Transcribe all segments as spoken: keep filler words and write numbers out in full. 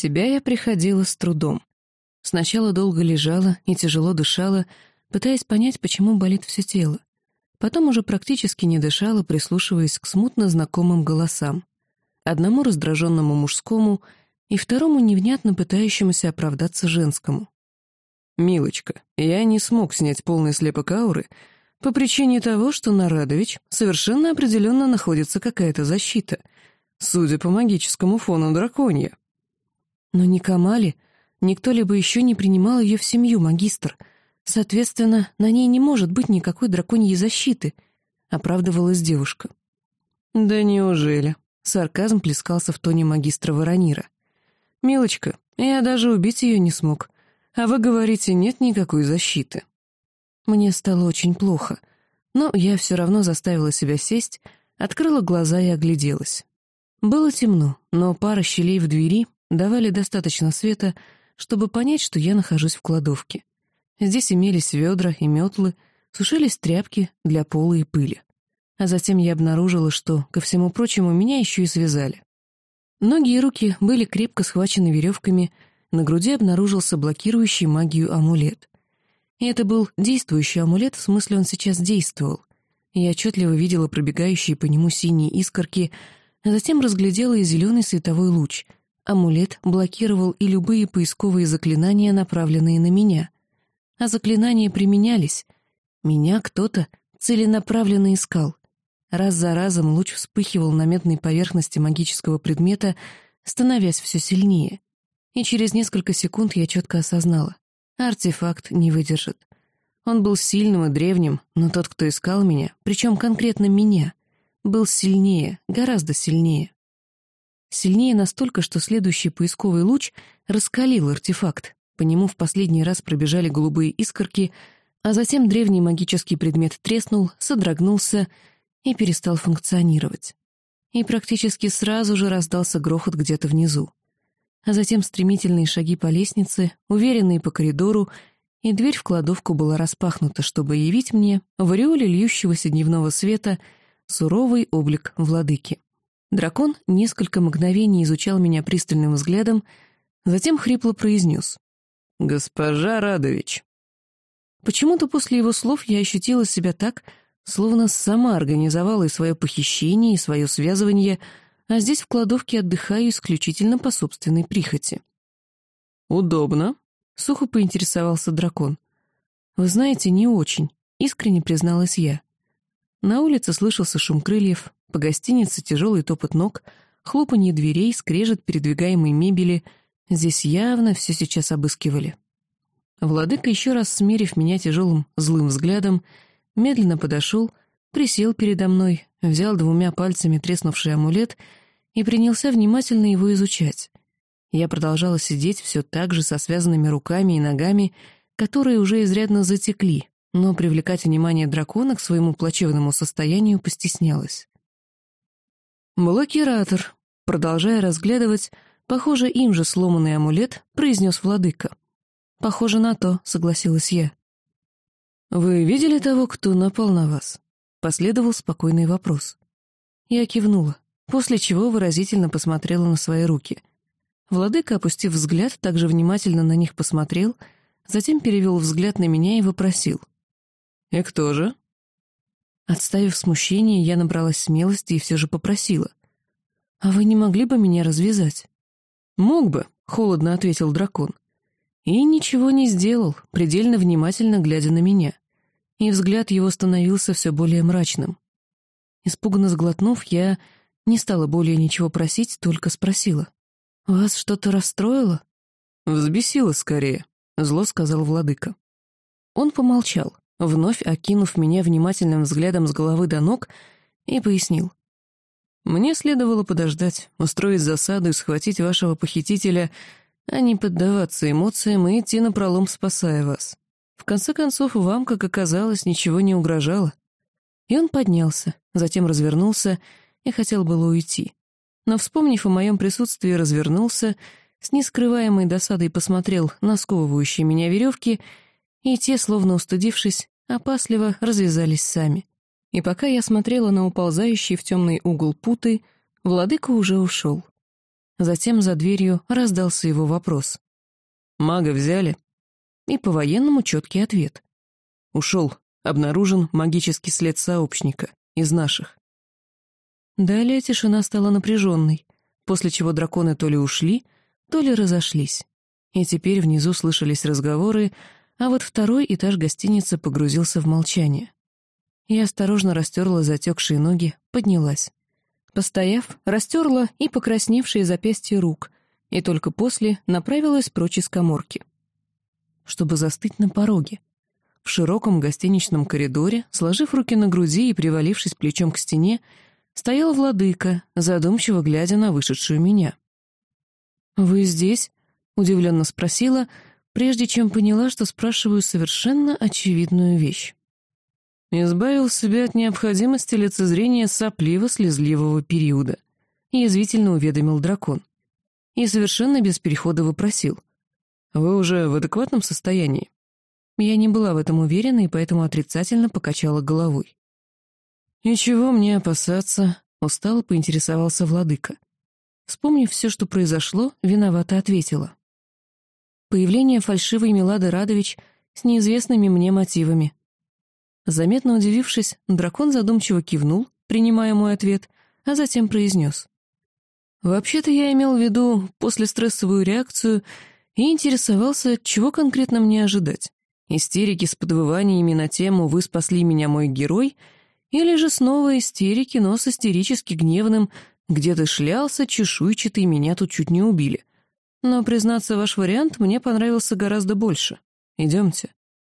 себя я приходила с трудом. Сначала долго лежала и тяжело дышала, пытаясь понять, почему болит все тело. Потом уже практически не дышала, прислушиваясь к смутно знакомым голосам. Одному раздраженному мужскому и второму невнятно пытающемуся оправдаться женскому. «Милочка, я не смог снять полный слепок ауры по причине того, что на Радович совершенно определенно находится какая-то защита, судя по магическому фону драконья». «Но ни Камали, ни кто-либо еще не принимал ее в семью, магистр. Соответственно, на ней не может быть никакой драконьей защиты», — оправдывалась девушка. «Да неужели?» — сарказм плескался в тоне магистра Воронира. «Милочка, я даже убить ее не смог. А вы говорите, нет никакой защиты». Мне стало очень плохо, но я все равно заставила себя сесть, открыла глаза и огляделась. Было темно, но пара щелей в двери давали достаточно света, чтобы понять, что я нахожусь в кладовке. Здесь имелись ведра и метлы, сушились тряпки для пола и пыли. А затем я обнаружила, что, ко всему прочему, меня еще и связали. Ноги и руки были крепко схвачены веревками, на груди обнаружился блокирующий магию амулет. И это был действующий амулет, в смысле он сейчас действовал. Я отчетливо видела пробегающие по нему синие искорки, а затем разглядела и зеленый световой луч. Амулет блокировал и любые поисковые заклинания, направленные на меня. А заклинания применялись. Меня кто-то целенаправленно искал. Раз за разом луч вспыхивал на медной поверхности магического предмета, становясь все сильнее. И через несколько секунд я четко осознала. Артефакт не выдержит. Он был сильным и древним, но тот, кто искал меня, причем конкретно меня, был сильнее, гораздо сильнее. Сильнее настолько, что следующий поисковый луч раскалил артефакт. По нему в последний раз пробежали голубые искорки, а затем древний магический предмет треснул, содрогнулся и перестал функционировать. И практически сразу же раздался грохот где-то внизу. А затем стремительные шаги по лестнице, уверенные по коридору, и дверь в кладовку была распахнута, чтобы явить мне, в ореоле льющегося дневного света, суровый облик владыки. Дракон несколько мгновений изучал меня пристальным взглядом, затем хрипло произнес: «Госпожа Радович». Почему-то после его слов я ощутила себя так, словно сама организовала и свое похищение, и свое связывание, а здесь в кладовке отдыхаю исключительно по собственной прихоти. «Удобно?» — сухо поинтересовался дракон. «Вы знаете, не очень», — искренне призналась я. На улице слышался шум крыльев, по гостинице тяжелый топот ног, хлопанье дверей, скрежет передвигаемой мебели. Здесь явно все сейчас обыскивали. Владыка, еще раз смерив меня тяжелым злым взглядом, медленно подошел, присел передо мной, взял двумя пальцами треснувший амулет и принялся внимательно его изучать. Я продолжала сидеть все так же со связанными руками и ногами, которые уже изрядно затекли, но привлекать внимание дракона к своему плачевному состоянию постеснялась. «Блокиратор», продолжая разглядывать, похоже, им же сломанный амулет, произнес владыка. «Похоже на то», — согласилась я. «Вы видели того, кто напал на вас?» Последовал спокойный вопрос. Я кивнула, после чего выразительно посмотрела на свои руки. Владыка, опустив взгляд, также внимательно на них посмотрел, затем перевел взгляд на меня и вопросил: «И кто же?» Отставив смущение, я набралась смелости и все же попросила: «А вы не могли бы меня развязать?» «Мог бы», — холодно ответил дракон. И ничего не сделал, предельно внимательно глядя на меня. И взгляд его становился все более мрачным. Испуганно сглотнув, я не стала более ничего просить, только спросила: «Вас что-то расстроило?» «Взбесило скорее», — зло сказал владыка. Он помолчал, вновь окинув меня внимательным взглядом с головы до ног, и пояснил: «Мне следовало подождать, устроить засаду и схватить вашего похитителя, а не поддаваться эмоциям и идти напролом, спасая вас. В конце концов, вам, как оказалось, ничего не угрожало». И он поднялся, затем развернулся и хотел было уйти. Но, вспомнив о моем присутствии, развернулся, с нескрываемой досадой посмотрел на сковывающие меня веревки, и те, словно устыдившись, опасливо развязались сами. И пока я смотрела на уползающий в темный угол путы, владыка уже ушел. Затем за дверью раздался его вопрос. «Мага взяли?» И по-военному четкий ответ. «Ушел. Обнаружен магический след сообщника. Из наших». Далее тишина стала напряженной, после чего драконы то ли ушли, то ли разошлись. И теперь внизу слышались разговоры, а вот второй этаж гостиницы погрузился в молчание. Я осторожно растерла затекшие ноги, поднялась. Постояв, растерла и покрасневшие запястья рук, и только после направилась прочь из каморки. Чтобы застыть на пороге. В широком гостиничном коридоре, сложив руки на груди и привалившись плечом к стене, стоял владыка, задумчиво глядя на вышедшую меня. «Вы здесь?» — удивленно спросила, прежде чем поняла, что спрашиваю совершенно очевидную вещь. Избавил себя от необходимости лицезрения сопливо-слезливого периода, язвительно уведомил дракон. И совершенно без перехода вопросил. «Вы уже в адекватном состоянии?» Я не была в этом уверена и поэтому отрицательно покачала головой. «И чего мне опасаться?» — устало поинтересовался владыка. Вспомнив все, что произошло, виновато ответила. Появление фальшивой Милады Радович с неизвестными мне мотивами. Заметно удивившись, дракон задумчиво кивнул, принимая мой ответ, а затем произнес. «Вообще-то я имел в виду послестрессовую реакцию и интересовался, чего конкретно мне ожидать. Истерики с подвываниями на тему «Вы спасли меня, мой герой» или же снова истерики, но с истерически гневным «Где ты шлялся, чешуйчатый, меня тут чуть не убили». Но, признаться, ваш вариант мне понравился гораздо больше. Идемте».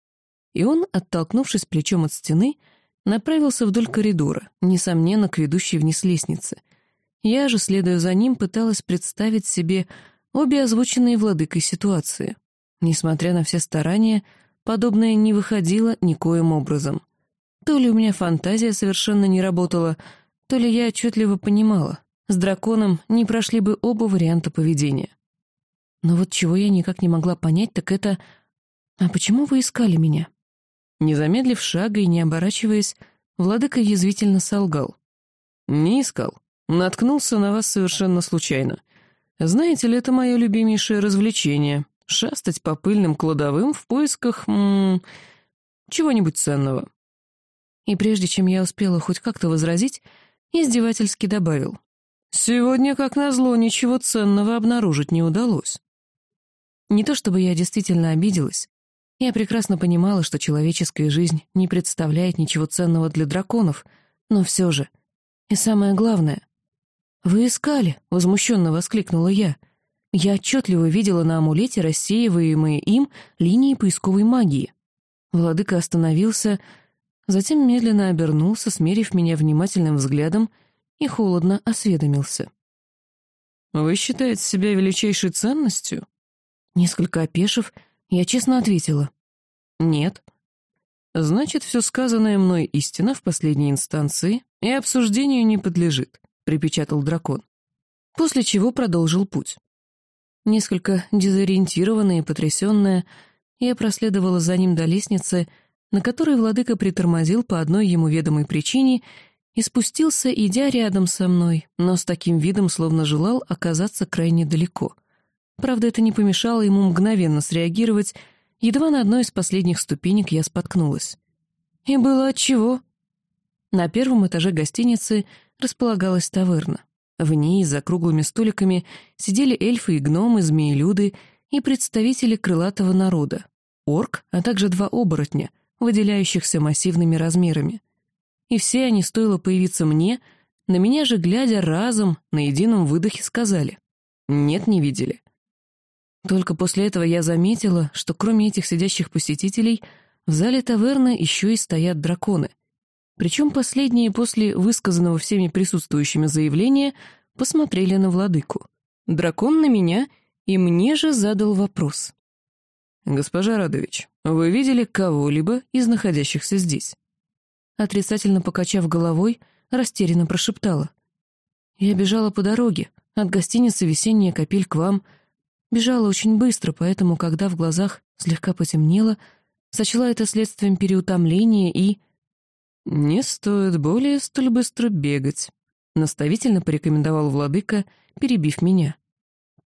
И он, оттолкнувшись плечом от стены, направился вдоль коридора, несомненно, к ведущей вниз лестнице. Я же, следуя за ним, пыталась представить себе обе озвученные владыкой ситуации. Несмотря на все старания, подобное не выходило никоим образом. То ли у меня фантазия совершенно не работала, то ли я отчетливо понимала, с драконом не прошли бы оба варианта поведения. Но вот чего я никак не могла понять, так это... «А почему вы искали меня?» Не замедлив шага и не оборачиваясь, владыка язвительно солгал. «Не искал. Наткнулся на вас совершенно случайно. Знаете ли, это мое любимейшее развлечение — шастать по пыльным кладовым в поисках... М -м, чего-нибудь ценного». И прежде чем я успела хоть как-то возразить, издевательски добавил. «Сегодня, как назло, ничего ценного обнаружить не удалось». Не то чтобы я действительно обиделась. Я прекрасно понимала, что человеческая жизнь не представляет ничего ценного для драконов, но все же. И самое главное. «Вы искали?» — возмущенно воскликнула я. Я отчетливо видела на амулете рассеиваемые им линии поисковой магии. Владыка остановился, затем медленно обернулся, смерив меня внимательным взглядом, и холодно осведомился. «Вы считаете себя величайшей ценностью?» Несколько опешив, я честно ответила. «Нет». «Значит, все сказанное мной истина в последней инстанции и обсуждению не подлежит», — припечатал дракон. После чего продолжил путь. Несколько дезориентированная и потрясенная, я проследовала за ним до лестницы, на которой владыка притормозил по одной ему ведомой причине и спустился, идя рядом со мной, но с таким видом, словно желал оказаться крайне далеко. Правда, это не помешало ему мгновенно среагировать, едва на одной из последних ступенек я споткнулась. И было отчего. На первом этаже гостиницы располагалась таверна. В ней за круглыми столиками сидели эльфы и гномы, змеелюды и представители крылатого народа, орк, а также два оборотня, выделяющихся массивными размерами. И все они, стоило появиться мне, на меня же, глядя разом, на едином выдохе сказали: «Нет, не видели». Только после этого я заметила, что кроме этих сидящих посетителей в зале таверны еще и стоят драконы. Причем последние после высказанного всеми присутствующими заявления посмотрели на владыку. Дракон на меня, и мне же задал вопрос. «Госпожа Радович, вы видели кого-либо из находящихся здесь?» Отрицательно покачав головой, растерянно прошептала. «Я бежала по дороге, от гостиницы «Весенняя капель» к вам. Бежала очень быстро, поэтому, когда в глазах слегка потемнело, сочла это следствием переутомления и...» «Не стоит более столь быстро бегать», — наставительно порекомендовал владыка, перебив меня.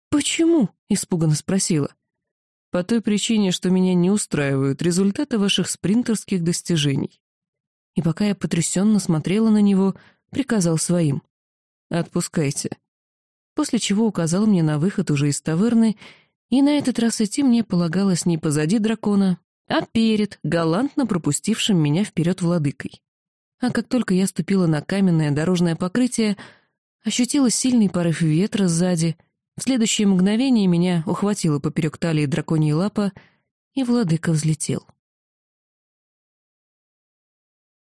«Почему?» — испуганно спросила. «По той причине, что меня не устраивают результаты ваших спринтерских достижений». И пока я потрясенно смотрела на него, приказал своим: «Отпускайте». После чего указал мне на выход уже из таверны, и на этот раз идти мне полагалось не позади дракона, а перед, галантно пропустившим меня вперед владыкой. А как только я ступила на каменное дорожное покрытие, ощутила сильный порыв ветра сзади, в следующее мгновение меня ухватила поперек талии драконья лапа, и владыка взлетел.